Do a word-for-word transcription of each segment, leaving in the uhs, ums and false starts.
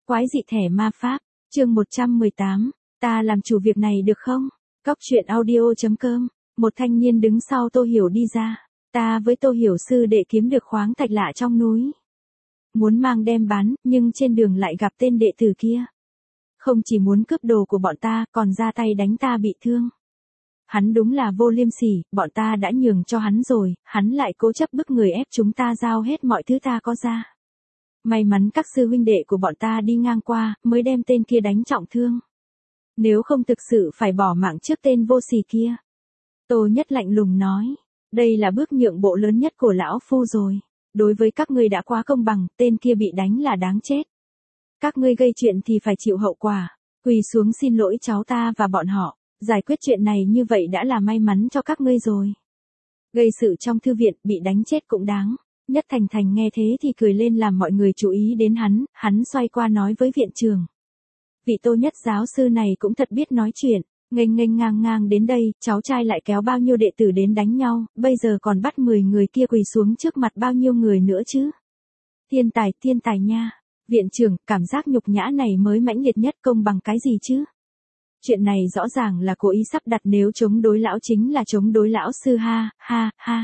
Quái dị thẻ ma pháp, chương một trăm mười tám, ta làm chủ việc này được không? Cóc truyện audio chấm com, một thanh niên đứng sau Tô Hiểu đi ra. Ta với Tô Hiểu sư đệ kiếm được khoáng thạch lạ trong núi. Muốn mang đem bán, nhưng trên đường lại gặp tên đệ tử kia. Không chỉ muốn cướp đồ của bọn ta, còn ra tay đánh ta bị thương. Hắn đúng là vô liêm sỉ, bọn ta đã nhường cho hắn rồi, hắn lại cố chấp bức người ép chúng ta giao hết mọi thứ ta có ra. May mắn các sư huynh đệ của bọn ta đi ngang qua, mới đem tên kia đánh trọng thương. Nếu không thực sự phải bỏ mạng trước tên vô sỉ kia. Tô Nhất lạnh lùng nói, đây là bước nhượng bộ lớn nhất của lão phu rồi. Đối với các ngươi đã quá công bằng, tên kia bị đánh là đáng chết. Các ngươi gây chuyện thì phải chịu hậu quả, quỳ xuống xin lỗi cháu ta và bọn họ, giải quyết chuyện này như vậy đã là may mắn cho các ngươi rồi. Gây sự trong thư viện, bị đánh chết cũng đáng. Nhất Thành Thành nghe thế thì cười lên làm mọi người chú ý đến hắn, hắn xoay qua nói với viện trưởng. Vị Tô Nhất giáo sư này cũng thật biết nói chuyện, nghênh nghênh ngang ngang đến đây, cháu trai lại kéo bao nhiêu đệ tử đến đánh nhau, bây giờ còn bắt mười người kia quỳ xuống trước mặt bao nhiêu người nữa chứ. Thiên tài, thiên tài nha. Viện trưởng, cảm giác nhục nhã này mới mãnh liệt nhất, công bằng cái gì chứ? Chuyện này rõ ràng là cố ý sắp đặt, nếu chống đối lão chính là chống đối lão sư, ha, ha, ha.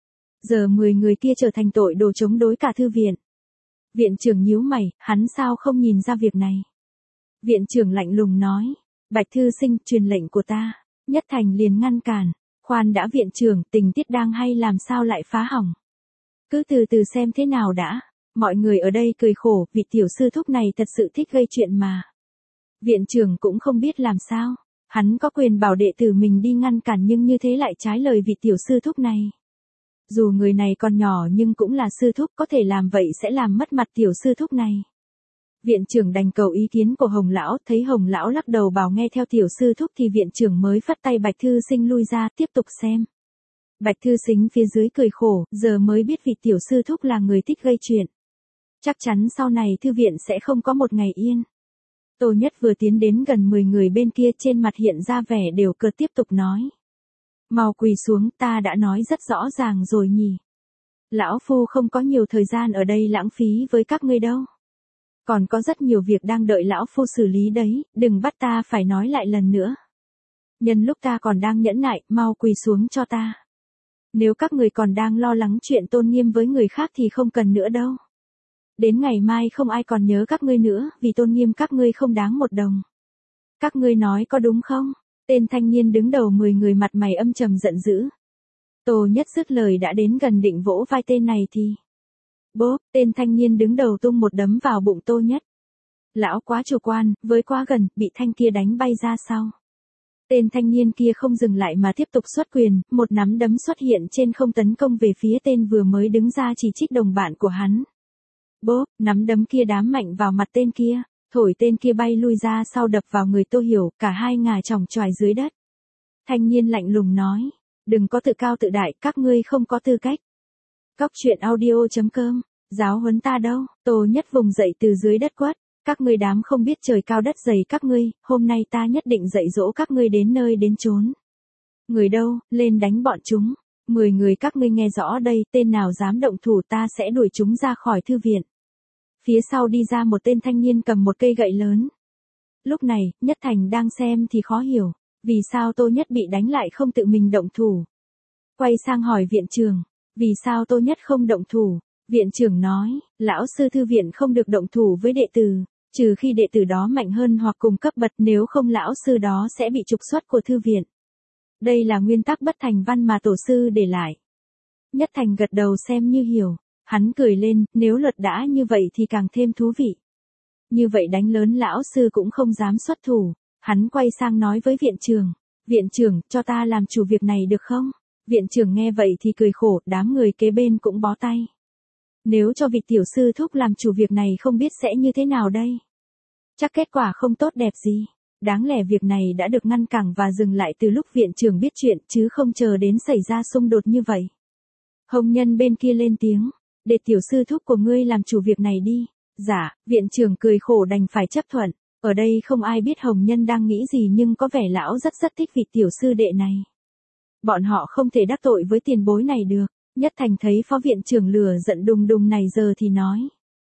Giờ mười người kia trở thành tội đồ chống đối cả thư viện. Viện trưởng nhíu mày, hắn sao không nhìn ra việc này? Viện trưởng lạnh lùng nói, Bạch thư sinh, truyền lệnh của ta. Nhất Thành liền ngăn cản, khoan đã viện trưởng, tình tiết đang hay làm sao lại phá hỏng. Cứ từ từ xem thế nào đã. Mọi người ở đây cười khổ, vị tiểu sư thúc này thật sự thích gây chuyện mà. Viện trưởng cũng không biết làm sao, hắn có quyền bảo đệ tử mình đi ngăn cản nhưng như thế lại trái lời vị tiểu sư thúc này. Dù người này còn nhỏ nhưng cũng là sư thúc, có thể làm vậy sẽ làm mất mặt tiểu sư thúc này. Viện trưởng đành cầu ý kiến của Hồng lão, thấy Hồng lão lắc đầu bảo nghe theo tiểu sư thúc thì viện trưởng mới phất tay Bạch thư sinh lui ra tiếp tục xem. Bạch thư sinh phía dưới cười khổ, giờ mới biết vị tiểu sư thúc là người thích gây chuyện. Chắc chắn sau này thư viện sẽ không có một ngày yên. Tô Nhất vừa tiến đến gần mười người bên kia, trên mặt hiện ra vẻ đều cợt, tiếp tục nói. Mau quỳ xuống, ta đã nói rất rõ ràng rồi nhỉ. Lão phu không có nhiều thời gian ở đây lãng phí với các ngươi đâu. Còn có rất nhiều việc đang đợi lão phu xử lý đấy, đừng bắt ta phải nói lại lần nữa. Nhân lúc ta còn đang nhẫn nại, mau quỳ xuống cho ta. Nếu các người còn đang lo lắng chuyện tôn nghiêm với người khác thì không cần nữa đâu. Đến ngày mai không ai còn nhớ các ngươi nữa, vì tôn nghiêm các ngươi không đáng một đồng. Các ngươi nói có đúng không? Tên thanh niên đứng đầu mười người mặt mày âm trầm giận dữ. Tô Nhất dứt lời đã đến gần định vỗ vai tên này thì. Bốp, tên thanh niên đứng đầu tung một đấm vào bụng Tô Nhất. Lão quá chủ quan, với quá gần, bị thanh kia đánh bay ra sau. Tên thanh niên kia không dừng lại mà tiếp tục xuất quyền, một nắm đấm xuất hiện trên không tấn công về phía tên vừa mới đứng ra chỉ trích đồng bạn của hắn. Bốp, nắm đấm kia đám mạnh vào mặt tên kia, thổi tên kia bay lui ra sau đập vào người Tô Hiểu, cả hai ngả chỏng choài dưới đất. Thanh niên lạnh lùng nói, đừng có tự cao tự đại, các ngươi không có tư cách. Cóc truyện audio chấm com, giáo huấn ta đâu? Tô Nhất vùng dậy từ dưới đất quát, các ngươi đám không biết trời cao đất dày các ngươi, hôm nay ta nhất định dạy dỗ các ngươi đến nơi đến chốn. Người đâu, lên đánh bọn chúng. Mười người các ngươi nghe rõ đây, tên nào dám động thủ ta sẽ đuổi chúng ra khỏi thư viện. Phía sau đi ra một tên thanh niên cầm một cây gậy lớn. Lúc này, Nhất Thành đang xem thì khó hiểu, vì sao Tô Nhất bị đánh lại không tự mình động thủ. Quay sang hỏi viện trưởng, vì sao Tô Nhất không động thủ? Viện trưởng nói, lão sư thư viện không được động thủ với đệ tử, trừ khi đệ tử đó mạnh hơn hoặc cùng cấp bậc, nếu không lão sư đó sẽ bị trục xuất của thư viện. Đây là nguyên tắc bất thành văn mà tổ sư để lại. Nhất Thành gật đầu xem như hiểu. Hắn cười lên, nếu luật đã như vậy thì càng thêm thú vị. Như vậy đánh lớn lão sư cũng không dám xuất thủ. Hắn quay sang nói với viện trưởng. Viện trưởng, cho ta làm chủ việc này được không? Viện trưởng nghe vậy thì cười khổ, đám người kế bên cũng bó tay. Nếu cho vị tiểu sư thúc làm chủ việc này không biết sẽ như thế nào đây? Chắc kết quả không tốt đẹp gì. Đáng lẽ việc này đã được ngăn cản và dừng lại từ lúc viện trưởng biết chuyện chứ không chờ đến xảy ra xung đột như vậy. Hồng nhân bên kia lên tiếng. Để tiểu sư thúc của ngươi làm chủ việc này đi. Dạ, viện trưởng cười khổ đành phải chấp thuận. Ở đây không ai biết Hồng nhân đang nghĩ gì nhưng có vẻ lão rất rất thích vị tiểu sư đệ này. Bọn họ không thể đắc tội với tiền bối này được. Nhất Thành thấy phó viện trưởng lửa giận đùng đùng này giờ thì nói.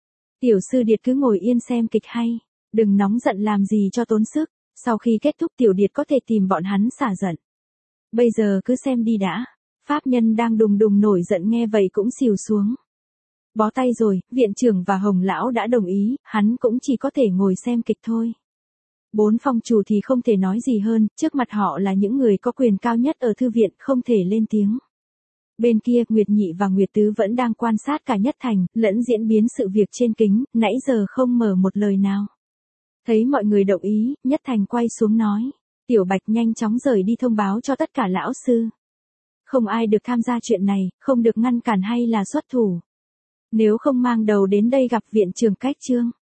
Tiểu sư Điệt cứ ngồi yên xem kịch hay, đừng nóng giận làm gì cho tốn sức, sau khi kết thúc Tiểu Điệt có thể tìm bọn hắn xả giận. Bây giờ cứ xem đi đã. Pháp Nhân đang đùng đùng nổi giận nghe vậy cũng xìu xuống. Bó tay rồi, viện trưởng và Hồng lão đã đồng ý, hắn cũng chỉ có thể ngồi xem kịch thôi. Bốn phong chủ thì không thể nói gì hơn, trước mặt họ là những người có quyền cao nhất ở thư viện, không thể lên tiếng. Bên kia, Nguyệt Nhị và Nguyệt Tứ vẫn đang quan sát cả Nhất Thành, lẫn diễn biến sự việc trên kính, nãy giờ không mở một lời nào. Thấy mọi người đồng ý, Nhất Thành quay xuống nói. Tiểu Bạch nhanh chóng rời đi thông báo cho tất cả lão sư. Không ai được tham gia chuyện này, không được ngăn cản hay là xuất thủ. Nếu không mang đầu đến đây gặp viện trưởng cách trương.